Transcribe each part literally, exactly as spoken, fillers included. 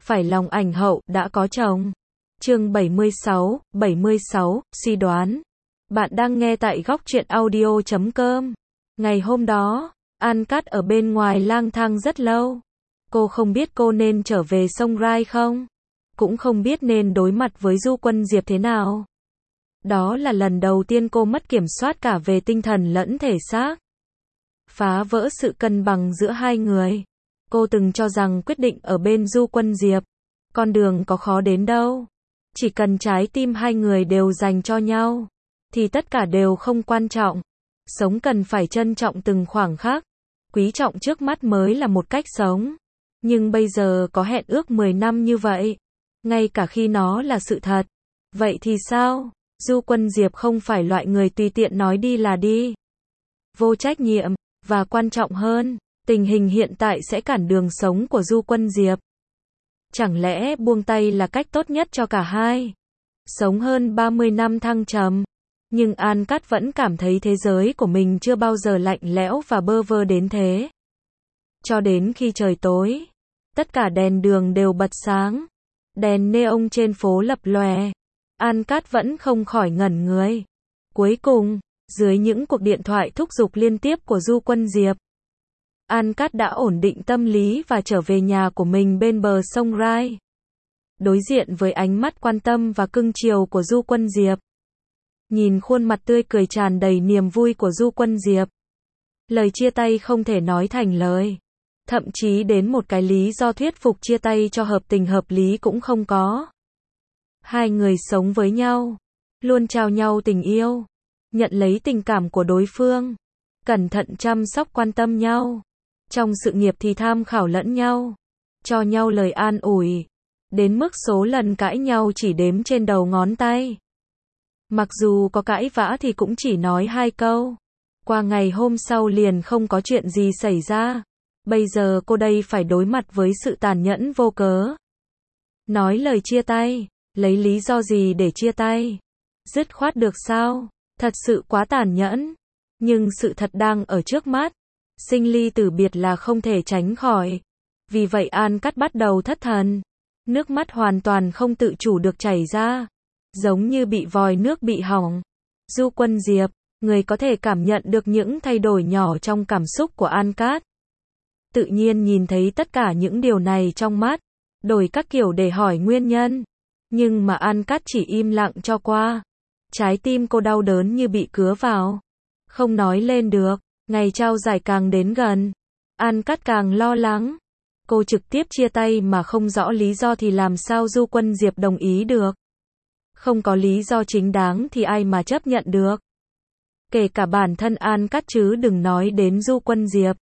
phải lòng ảnh hậu đã có chồng. Chương bảy mươi sáu, bảy mươi sáu, suy đoán. Bạn đang nghe tại góc truyện audio chấm com. Ngày hôm đó, An Cát ở bên ngoài lang thang rất lâu. Cô không biết cô nên trở về sông Rai không? Cũng không biết nên đối mặt với Du Quân Diệp thế nào. Đó là lần đầu tiên cô mất kiểm soát cả về tinh thần lẫn thể xác. Phá vỡ sự cân bằng giữa hai người. Cô từng cho rằng quyết định ở bên Du Quân Diệp. Con đường có khó đến đâu. Chỉ cần trái tim hai người đều dành cho nhau, thì tất cả đều không quan trọng. Sống cần phải trân trọng từng khoảng khắc. Quý trọng trước mắt mới là một cách sống. Nhưng bây giờ có hẹn ước mười năm như vậy. Ngay cả khi nó là sự thật. Vậy thì sao? Du Quân Diệp không phải loại người tùy tiện nói đi là đi. Vô trách nhiệm. Và quan trọng hơn, tình hình hiện tại sẽ cản đường sống của Du Quân Diệp. Chẳng lẽ buông tay là cách tốt nhất cho cả hai? Sống hơn ba mươi năm thăng trầm. Nhưng An Cát vẫn cảm thấy thế giới của mình chưa bao giờ lạnh lẽo và bơ vơ đến thế. Cho đến khi trời tối, tất cả đèn đường đều bật sáng. Đèn neon trên phố lập lòe. An Cát vẫn không khỏi ngẩn người. Cuối cùng, dưới những cuộc điện thoại thúc giục liên tiếp của Du Quân Diệp, An Cát đã ổn định tâm lý và trở về nhà của mình bên bờ sông Rai. Đối diện với ánh mắt quan tâm và cưng chiều của Du Quân Diệp. Nhìn khuôn mặt tươi cười tràn đầy niềm vui của Du Quân Diệp. Lời chia tay không thể nói thành lời. Thậm chí đến một cái lý do thuyết phục chia tay cho hợp tình hợp lý cũng không có. Hai người sống với nhau, luôn trao nhau tình yêu, nhận lấy tình cảm của đối phương, cẩn thận chăm sóc quan tâm nhau. Trong sự nghiệp thì tham khảo lẫn nhau, cho nhau lời an ủi, đến mức số lần cãi nhau chỉ đếm trên đầu ngón tay. Mặc dù có cãi vã thì cũng chỉ nói hai câu. Qua ngày hôm sau liền không có chuyện gì xảy ra. Bây giờ cô đây phải đối mặt với sự tàn nhẫn vô cớ. Nói lời chia tay, lấy lý do gì để chia tay? Dứt khoát được sao? Thật sự quá tàn nhẫn. Nhưng sự thật đang ở trước mắt. Sinh ly tử biệt là không thể tránh khỏi. Vì vậy An Cát bắt đầu thất thần. Nước mắt hoàn toàn không tự chủ được chảy ra. Giống như bị vòi nước bị hỏng. Du Quân Diệp, người có thể cảm nhận được những thay đổi nhỏ trong cảm xúc của An Cát. Tự nhiên nhìn thấy tất cả những điều này trong mắt. Đổi các kiểu để hỏi nguyên nhân. Nhưng mà An Cát chỉ im lặng cho qua. Trái tim cô đau đớn như bị cứa vào. Không nói lên được. Ngày trao giải càng đến gần, An Cát càng lo lắng. Cô trực tiếp chia tay mà không rõ lý do thì làm sao Du Quân Diệp đồng ý được. Không có lý do chính đáng thì ai mà chấp nhận được. Kể cả bản thân An Cát chứ đừng nói đến Du Quân Diệp.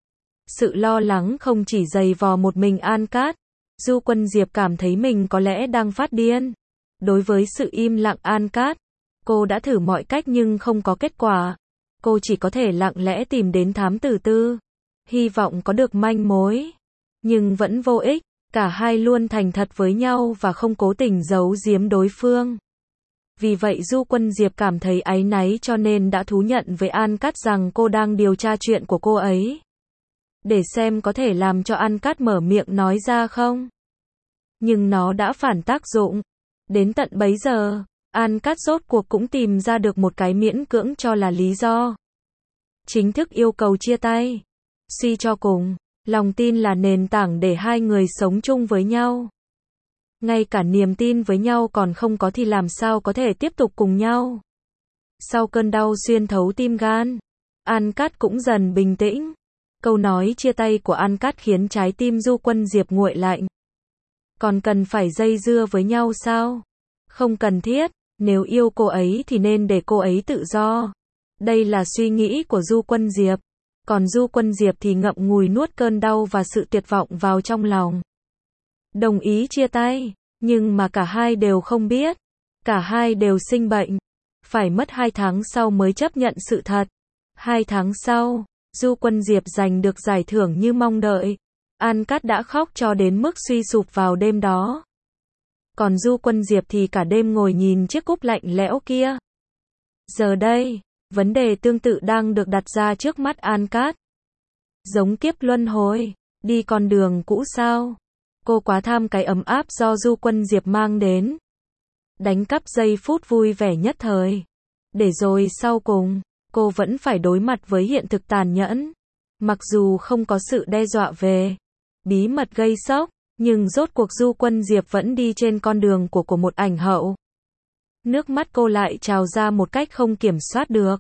Sự lo lắng không chỉ dày vò một mình An Cát. Du Quân Diệp cảm thấy mình có lẽ đang phát điên. Đối với sự im lặng An Cát, cô đã thử mọi cách nhưng không có kết quả. Cô chỉ có thể lặng lẽ tìm đến thám tử tư. Hy vọng có được manh mối. Nhưng vẫn vô ích. Cả hai luôn thành thật với nhau và không cố tình giấu giếm đối phương. Vì vậy Du Quân Diệp cảm thấy áy náy cho nên đã thú nhận với An Cát rằng cô đang điều tra chuyện của cô ấy. Để xem có thể làm cho An Cát mở miệng nói ra không. Nhưng nó đã phản tác dụng. Đến tận bấy giờ, An Cát rốt cuộc cũng tìm ra được một cái miễn cưỡng cho là lý do. Chính thức yêu cầu chia tay. Suy cho cùng, lòng tin là nền tảng để hai người sống chung với nhau. Ngay cả niềm tin với nhau còn không có thì làm sao có thể tiếp tục cùng nhau. Sau cơn đau xuyên thấu tim gan, An Cát cũng dần bình tĩnh. Câu nói chia tay của An Cát khiến trái tim Du Quân Diệp nguội lạnh. Còn cần phải dây dưa với nhau sao? Không cần thiết. Nếu yêu cô ấy thì nên để cô ấy tự do. Đây là suy nghĩ của Du Quân Diệp. Còn Du Quân Diệp thì ngậm ngùi nuốt cơn đau và sự tuyệt vọng vào trong lòng. Đồng ý chia tay, nhưng mà cả hai đều không biết. Cả hai đều sinh bệnh. Phải mất hai tháng sau mới chấp nhận sự thật. Hai tháng sau, Du Quân Diệp giành được giải thưởng như mong đợi. An Cát đã khóc cho đến mức suy sụp vào đêm đó. Còn Du Quân Diệp thì cả đêm ngồi nhìn chiếc cúp lạnh lẽo kia. Giờ đây, vấn đề tương tự đang được đặt ra trước mắt An Cát. Giống kiếp luân hồi, đi con đường cũ sao? Cô quá tham cái ấm áp do Du Quân Diệp mang đến. Đánh cắp giây phút vui vẻ nhất thời. Để rồi sau cùng, cô vẫn phải đối mặt với hiện thực tàn nhẫn. Mặc dù không có sự đe dọa về bí mật gây sốc, nhưng rốt cuộc Du Quân Diệp vẫn đi trên con đường của của một ảnh hậu. Nước mắt cô lại trào ra một cách không kiểm soát được.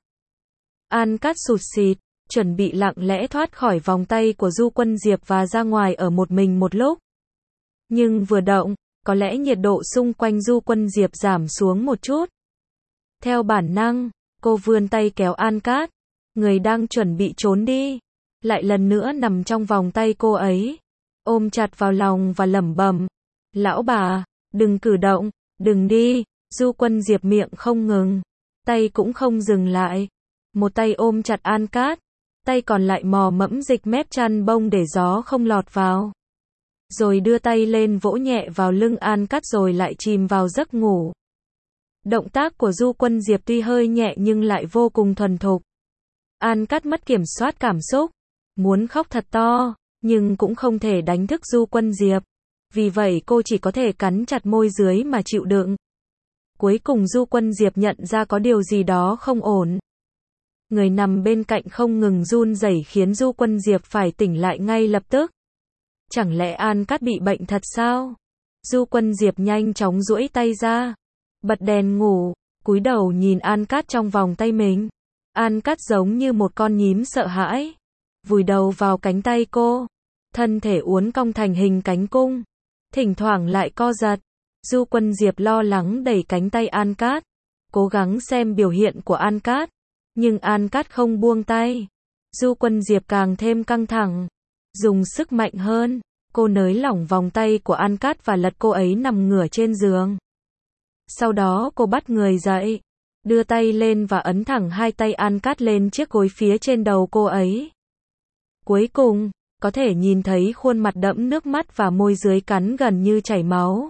An Cát sụt sịt, chuẩn bị lặng lẽ thoát khỏi vòng tay của Du Quân Diệp và ra ngoài ở một mình một lúc. Nhưng vừa động, có lẽ nhiệt độ xung quanh Du Quân Diệp giảm xuống một chút. Theo bản năng, cô vươn tay kéo An Cát, người đang chuẩn bị trốn đi, lại lần nữa nằm trong vòng tay cô ấy, ôm chặt vào lòng và lẩm bẩm, lão bà, đừng cử động, đừng đi. Du Quân Diệp miệng không ngừng, tay cũng không dừng lại. Một tay ôm chặt An Cát, tay còn lại mò mẫm dịch mép chăn bông để gió không lọt vào. Rồi đưa tay lên vỗ nhẹ vào lưng An Cát rồi lại chìm vào giấc ngủ. Động tác của Du Quân Diệp tuy hơi nhẹ nhưng lại vô cùng thuần thục. An Cát mất kiểm soát cảm xúc, muốn khóc thật to, nhưng cũng không thể đánh thức Du Quân Diệp. Vì vậy cô chỉ có thể cắn chặt môi dưới mà chịu đựng. Cuối cùng Du Quân Diệp nhận ra có điều gì đó không ổn. Người nằm bên cạnh không ngừng run rẩy khiến Du Quân Diệp phải tỉnh lại ngay lập tức. Chẳng lẽ An Cát bị bệnh thật sao? Du Quân Diệp nhanh chóng duỗi tay ra, bật đèn ngủ, cúi đầu nhìn An Cát trong vòng tay mình. An Cát giống như một con nhím sợ hãi, vùi đầu vào cánh tay cô, thân thể uốn cong thành hình cánh cung, thỉnh thoảng lại co giật. Du Quân Diệp lo lắng đẩy cánh tay An Cát, cố gắng xem biểu hiện của An Cát, nhưng An Cát không buông tay. Du Quân Diệp càng thêm căng thẳng, dùng sức mạnh hơn, cô nới lỏng vòng tay của An Cát và lật cô ấy nằm ngửa trên giường. Sau đó cô bắt người dậy, đưa tay lên và ấn thẳng hai tay An Cát lên chiếc gối phía trên đầu cô ấy. Cuối cùng, có thể nhìn thấy khuôn mặt đẫm nước mắt và môi dưới cắn gần như chảy máu.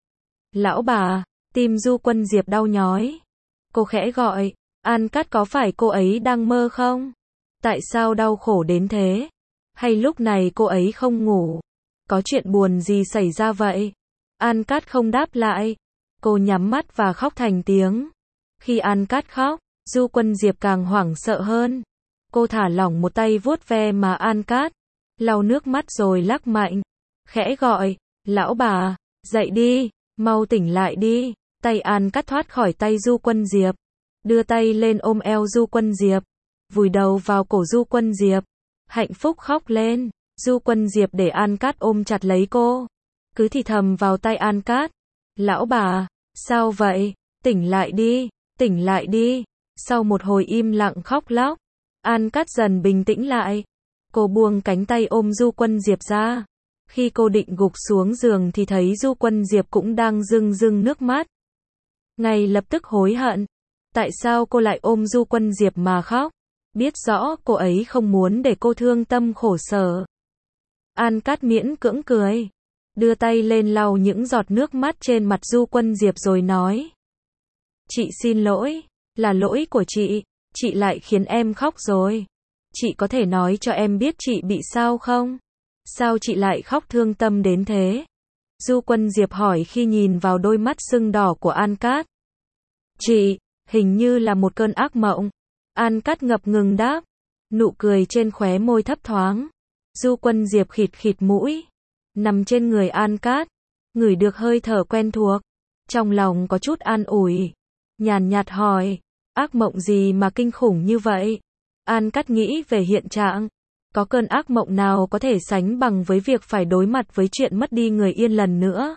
Lão bà, tim Du Quân Diệp đau nhói. Cô khẽ gọi, An Cát có phải cô ấy đang mơ không? Tại sao đau khổ đến thế? Hay lúc này cô ấy không ngủ? Có chuyện buồn gì xảy ra vậy? An Cát không đáp lại. Cô nhắm mắt và khóc thành tiếng. Khi An Cát khóc, Du Quân Diệp càng hoảng sợ hơn. Cô thả lỏng một tay vuốt ve má An Cát, lau nước mắt rồi lắc mạnh, khẽ gọi, lão bà, dậy đi, mau tỉnh lại đi. Tay An Cát thoát khỏi tay Du Quân Diệp, đưa tay lên ôm eo Du Quân Diệp, vùi đầu vào cổ Du Quân Diệp, hạnh phúc khóc lên. Du Quân Diệp để An Cát ôm chặt lấy cô, cứ thì thầm vào tay An Cát, lão bà, sao vậy, tỉnh lại đi, tỉnh lại đi. Sau một hồi im lặng khóc lóc, An Cát dần bình tĩnh lại. Cô buông cánh tay ôm Du Quân Diệp ra. Khi cô định gục xuống giường thì thấy Du Quân Diệp cũng đang rưng rưng nước mắt. Ngay lập tức hối hận. Tại sao cô lại ôm Du Quân Diệp mà khóc? Biết rõ cô ấy không muốn để cô thương tâm khổ sở. An Cát miễn cưỡng cười, đưa tay lên lau những giọt nước mắt trên mặt Du Quân Diệp rồi nói. Chị xin lỗi, là lỗi của chị, chị lại khiến em khóc rồi. Chị có thể nói cho em biết chị bị sao không? Sao chị lại khóc thương tâm đến thế? Du Quân Diệp hỏi khi nhìn vào đôi mắt sưng đỏ của An Cát. Chị, hình như là một cơn ác mộng. An Cát ngập ngừng đáp, nụ cười trên khóe môi thấp thoáng. Du Quân Diệp khịt khịt mũi, nằm trên người An Cát, ngửi được hơi thở quen thuộc, trong lòng có chút an ủi, nhàn nhạt hỏi, ác mộng gì mà kinh khủng như vậy? An Cát nghĩ về hiện trạng, có cơn ác mộng nào có thể sánh bằng với việc phải đối mặt với chuyện mất đi người yên lần nữa?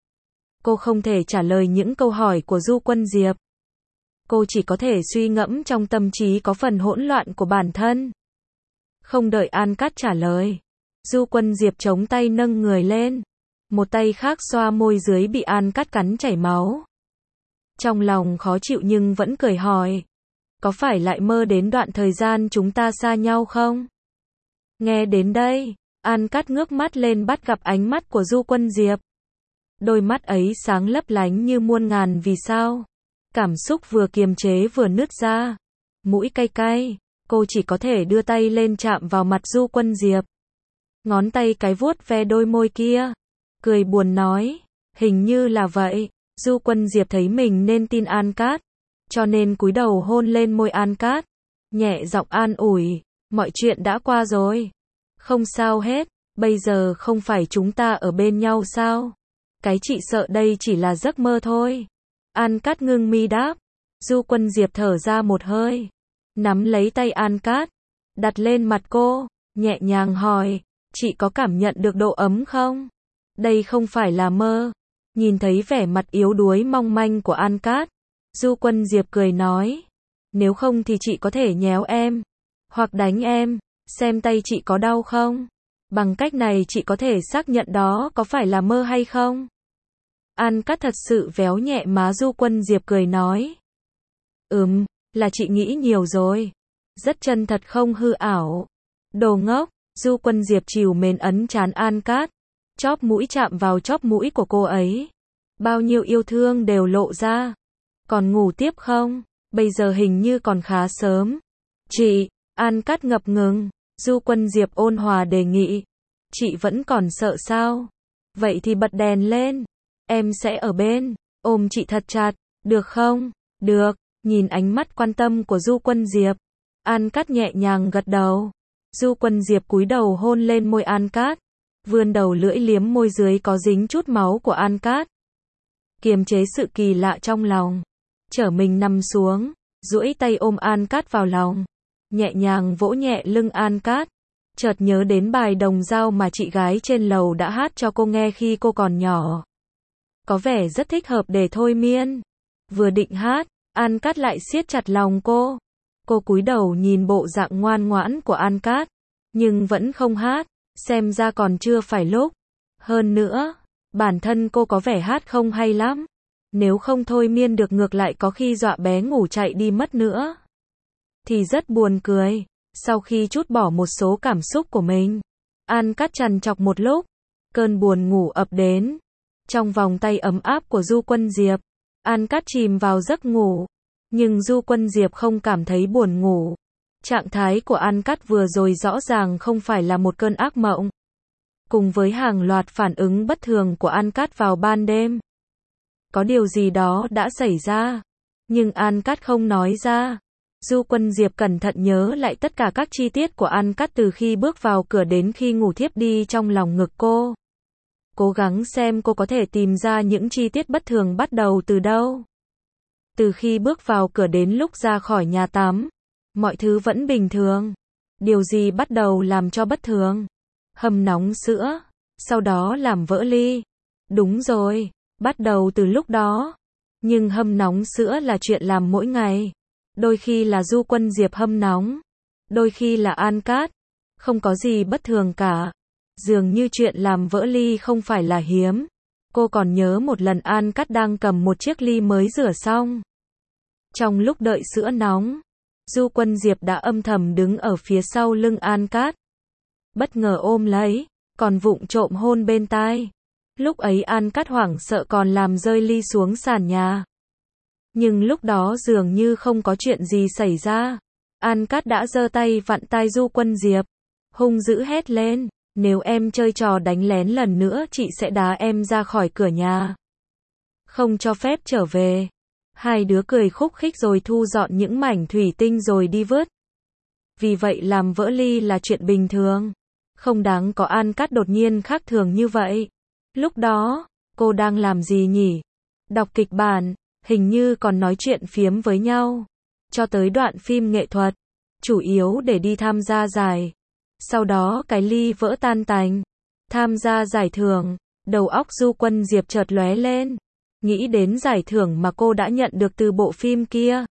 Cô không thể trả lời những câu hỏi của Du Quân Diệp. Cô chỉ có thể suy ngẫm trong tâm trí có phần hỗn loạn của bản thân. Không đợi An Cát trả lời, Du Quân Diệp chống tay nâng người lên, một tay khác xoa môi dưới bị An Cát cắn chảy máu. Trong lòng khó chịu nhưng vẫn cười hỏi, có phải lại mơ đến đoạn thời gian chúng ta xa nhau không? Nghe đến đây, An Cát ngước mắt lên bắt gặp ánh mắt của Du Quân Diệp. Đôi mắt ấy sáng lấp lánh như muôn ngàn vì sao. Cảm xúc vừa kiềm chế vừa nứt ra. Mũi cay cay, cô chỉ có thể đưa tay lên chạm vào mặt Du Quân Diệp. Ngón tay cái vuốt ve đôi môi kia. cười buồn nói, hình như là vậy. Du Quân Diệp thấy mình nên tin An Cát, cho nên cúi đầu hôn lên môi An Cát, nhẹ giọng an ủi, mọi chuyện đã qua rồi. Không sao hết, bây giờ không phải chúng ta ở bên nhau sao? Cái chị sợ đây chỉ là giấc mơ thôi. An Cát ngưng mi đáp. Du Quân Diệp thở ra một hơi, nắm lấy tay An Cát, đặt lên mặt cô, nhẹ nhàng hỏi, chị có cảm nhận được độ ấm không? Đây không phải là mơ. Nhìn thấy vẻ mặt yếu đuối mong manh của An Cát, Du Quân Diệp cười nói, nếu không thì chị có thể nhéo em, hoặc đánh em, xem tay chị có đau không? Bằng cách này chị có thể xác nhận đó có phải là mơ hay không? An Cát thật sự véo nhẹ má Du Quân Diệp cười nói, ừm, là chị nghĩ nhiều rồi. Rất chân thật không hư ảo. Đồ ngốc. Du Quân Diệp trìu mến ấn trán An Cát, chóp mũi chạm vào chóp mũi của cô ấy. Bao nhiêu yêu thương đều lộ ra. Còn ngủ tiếp không? Bây giờ hình như còn khá sớm. Chị, An Cát ngập ngừng. Du Quân Diệp ôn hòa đề nghị. Chị vẫn còn sợ sao? Vậy thì bật đèn lên. Em sẽ ở bên, ôm chị thật chặt, được không? Được. Nhìn ánh mắt quan tâm của Du Quân Diệp, An Cát nhẹ nhàng gật đầu. Du Quân Diệp cúi đầu hôn lên môi An Cát, vươn đầu lưỡi liếm môi dưới có dính chút máu của An Cát. Kiềm chế sự kỳ lạ trong lòng, trở mình nằm xuống, duỗi tay ôm An Cát vào lòng, nhẹ nhàng vỗ nhẹ lưng An Cát. Chợt nhớ đến bài đồng dao mà chị gái trên lầu đã hát cho cô nghe khi cô còn nhỏ. Có vẻ rất thích hợp để thôi miên. Vừa định hát, An Cát lại siết chặt lòng cô. Cô cúi đầu nhìn bộ dạng ngoan ngoãn của An Cát, nhưng vẫn không hát, xem ra còn chưa phải lúc. Hơn nữa, bản thân cô có vẻ hát không hay lắm. Nếu không thôi miên được ngược lại có khi dọa bé ngủ chạy đi mất nữa. Thì rất buồn cười. Sau khi trút bỏ một số cảm xúc của mình, An Cát trằn trọc một lúc, cơn buồn ngủ ập đến. Trong vòng tay ấm áp của Du Quân Diệp, An Cát chìm vào giấc ngủ. Nhưng Du Quân Diệp không cảm thấy buồn ngủ. Trạng thái của An Cát vừa rồi rõ ràng không phải là một cơn ác mộng. Cùng với hàng loạt phản ứng bất thường của An Cát vào ban đêm, có điều gì đó đã xảy ra, nhưng An Cát không nói ra. Du Quân Diệp cẩn thận nhớ lại tất cả các chi tiết của An Cát từ khi bước vào cửa đến khi ngủ thiếp đi trong lòng ngực cô. Cố gắng xem cô có thể tìm ra những chi tiết bất thường bắt đầu từ đâu. Từ khi bước vào cửa đến lúc ra khỏi nhà tắm, mọi thứ vẫn bình thường. Điều gì bắt đầu làm cho bất thường? Hâm nóng sữa, sau đó làm vỡ ly. Đúng rồi, bắt đầu từ lúc đó. Nhưng hâm nóng sữa là chuyện làm mỗi ngày. Đôi khi là Du Quân Diệp hâm nóng, đôi khi là An Cát. Không có gì bất thường cả. Dường như chuyện làm vỡ ly không phải là hiếm. Cô còn nhớ một lần An Cát đang cầm một chiếc ly mới rửa xong. Trong lúc đợi sữa nóng, Du Quân Diệp đã âm thầm đứng ở phía sau lưng An Cát. Bất ngờ ôm lấy, còn vụng trộm hôn bên tai. Lúc ấy An Cát hoảng sợ còn làm rơi ly xuống sàn nhà. Nhưng lúc đó dường như không có chuyện gì xảy ra. An Cát đã giơ tay vặn tai Du Quân Diệp, hung dữ hét lên, nếu em chơi trò đánh lén lần nữa chị sẽ đá em ra khỏi cửa nhà. Không cho phép trở về. Hai đứa cười khúc khích rồi thu dọn những mảnh thủy tinh rồi đi vứt. Vì vậy làm vỡ ly là chuyện bình thường. Không đáng có An Cát đột nhiên khác thường như vậy. Lúc đó, cô đang làm gì nhỉ? Đọc kịch bản, hình như còn nói chuyện phiếm với nhau. Cho tới đoạn phim nghệ thuật, chủ yếu để đi tham gia giải. Sau đó cái ly vỡ tan tành. Tham gia giải thưởng, đầu óc Du Quân Diệp chợt lóe lên. Nghĩ đến giải thưởng mà cô đã nhận được từ bộ phim kia.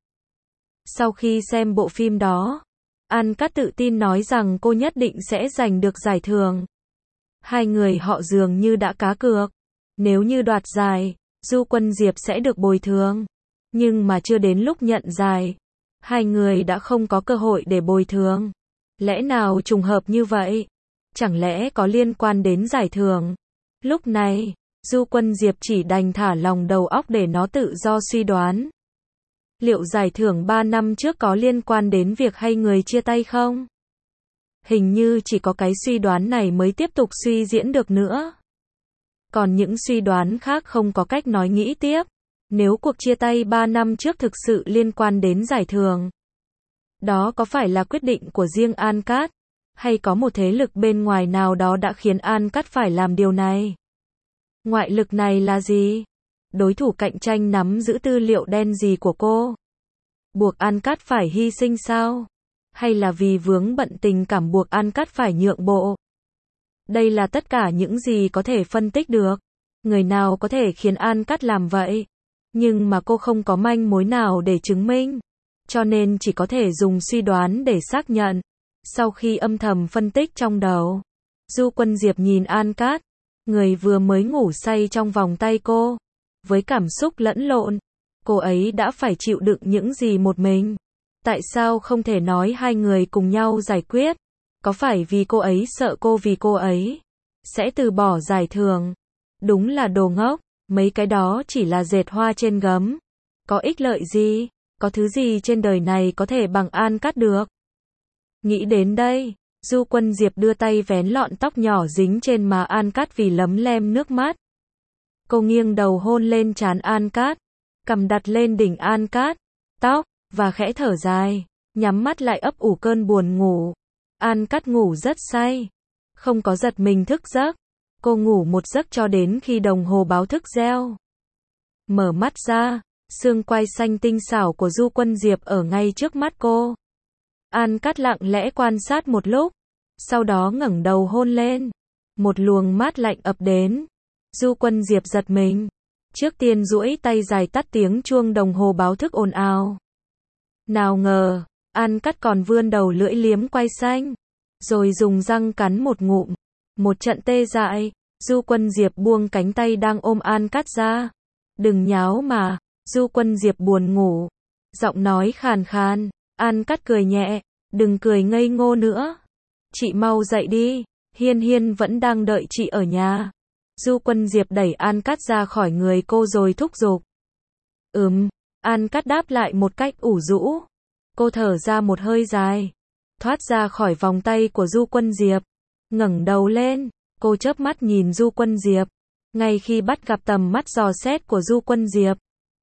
Sau khi xem bộ phim đó, An Cát tự tin nói rằng cô nhất định sẽ giành được giải thưởng. Hai người họ dường như đã cá cược. Nếu như đoạt giải, Du Quân Diệp sẽ được bồi thường. Nhưng mà chưa đến lúc nhận giải, hai người đã không có cơ hội để bồi thường. Lẽ nào trùng hợp như vậy? Chẳng lẽ có liên quan đến giải thưởng? Lúc này, Du Quân Diệp chỉ đành thả lòng đầu óc để nó tự do suy đoán. Liệu giải thưởng ba năm trước có liên quan đến việc hai người chia tay không? Hình như chỉ có cái suy đoán này mới tiếp tục suy diễn được nữa. Còn những suy đoán khác không có cách nói nghĩ tiếp. Nếu cuộc chia tay ba năm trước thực sự liên quan đến giải thưởng, đó có phải là quyết định của riêng An Cát? Hay có một thế lực bên ngoài nào đó đã khiến An Cát phải làm điều này? Ngoại lực này là gì? Đối thủ cạnh tranh nắm giữ tư liệu đen gì của cô? Buộc An Cát phải hy sinh sao? Hay là vì vướng bận tình cảm buộc An Cát phải nhượng bộ? Đây là tất cả những gì có thể phân tích được. Người nào có thể khiến An Cát làm vậy? Nhưng mà cô không có manh mối nào để chứng minh. Cho nên chỉ có thể dùng suy đoán để xác nhận. Sau khi âm thầm phân tích trong đầu, Du Quân Diệp nhìn An Cát, người vừa mới ngủ say trong vòng tay cô. Với cảm xúc lẫn lộn, cô ấy đã phải chịu đựng những gì một mình. Tại sao không thể nói hai người cùng nhau giải quyết? Có phải vì cô ấy sợ cô vì cô ấy sẽ từ bỏ giải thưởng? Đúng là đồ ngốc, mấy cái đó chỉ là dệt hoa trên gấm. Có ích lợi gì? Có thứ gì trên đời này có thể bằng An Cát được? Nghĩ đến đây, Du Quân Diệp đưa tay vén lọn tóc nhỏ dính trên má An Cát vì lấm lem nước mắt. Cô nghiêng đầu hôn lên trán An Cát, cằm đặt lên đỉnh An Cát, tóc, và khẽ thở dài, nhắm mắt lại ấp ủ cơn buồn ngủ. An Cát ngủ rất say, không có giật mình thức giấc. Cô ngủ một giấc cho đến khi đồng hồ báo thức reo. Mở mắt ra, xương quai xanh tinh xảo của Du Quân Diệp ở ngay trước mắt cô. An Cát lặng lẽ quan sát một lúc, sau đó ngẩng đầu hôn lên. Một luồng mát lạnh ập đến. Du Quân Diệp giật mình. Trước tiên duỗi tay dài tắt tiếng chuông đồng hồ báo thức ồn ào. Nào ngờ, An Cát còn vươn đầu lưỡi liếm quai xanh, rồi dùng răng cắn một ngụm. Một trận tê dại, Du Quân Diệp buông cánh tay đang ôm An Cát ra. Đừng nháo mà, Du Quân Diệp buồn ngủ. Giọng nói khàn khàn, An Cát cười nhẹ, đừng cười ngây ngô nữa. Chị mau dậy đi, Hiên Hiên vẫn đang đợi chị ở nhà. Du Quân Diệp đẩy An Cát ra khỏi người cô rồi thúc giục. Ừm, An Cát đáp lại một cách ủ rũ. Cô thở ra một hơi dài, thoát ra khỏi vòng tay của Du Quân Diệp. Ngẩng đầu lên, cô chớp mắt nhìn Du Quân Diệp. Ngay khi bắt gặp tầm mắt dò xét của Du Quân Diệp,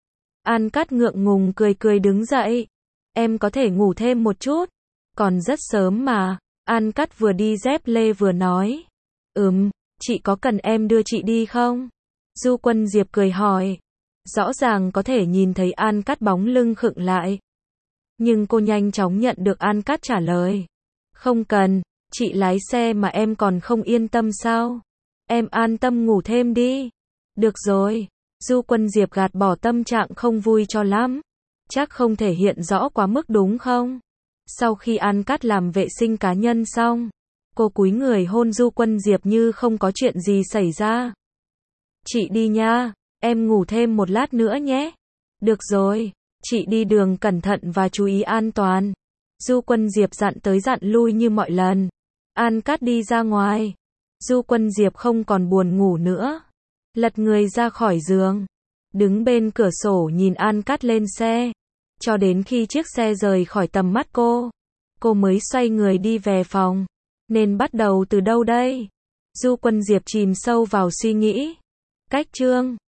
An Cát ngượng ngùng cười cười đứng dậy. Em có thể ngủ thêm một chút, còn rất sớm mà. An Cát vừa đi dép lê vừa nói. Ừm, chị có cần em đưa chị đi không? Du Quân Diệp cười hỏi. Rõ ràng có thể nhìn thấy An Cát bóng lưng khựng lại. Nhưng cô nhanh chóng nhận được An Cát trả lời. Không cần, chị lái xe mà em còn không yên tâm sao? Em an tâm ngủ thêm đi. Được rồi. Du Quân Diệp gạt bỏ tâm trạng không vui cho lắm. Chắc không thể hiện rõ quá mức đúng không? Sau khi An Cát làm vệ sinh cá nhân xong, cô cúi người hôn Du Quân Diệp như không có chuyện gì xảy ra. Chị đi nha, em ngủ thêm một lát nữa nhé. Được rồi, chị đi đường cẩn thận và chú ý an toàn. Du Quân Diệp dặn tới dặn lui như mọi lần. An Cát đi ra ngoài. Du Quân Diệp không còn buồn ngủ nữa. Lật người ra khỏi giường, đứng bên cửa sổ nhìn An Cát lên xe. Cho đến khi chiếc xe rời khỏi tầm mắt cô, cô mới xoay người đi về phòng. Nên bắt đầu từ đâu đây? Du Quân Diệp chìm sâu vào suy nghĩ. Cách chương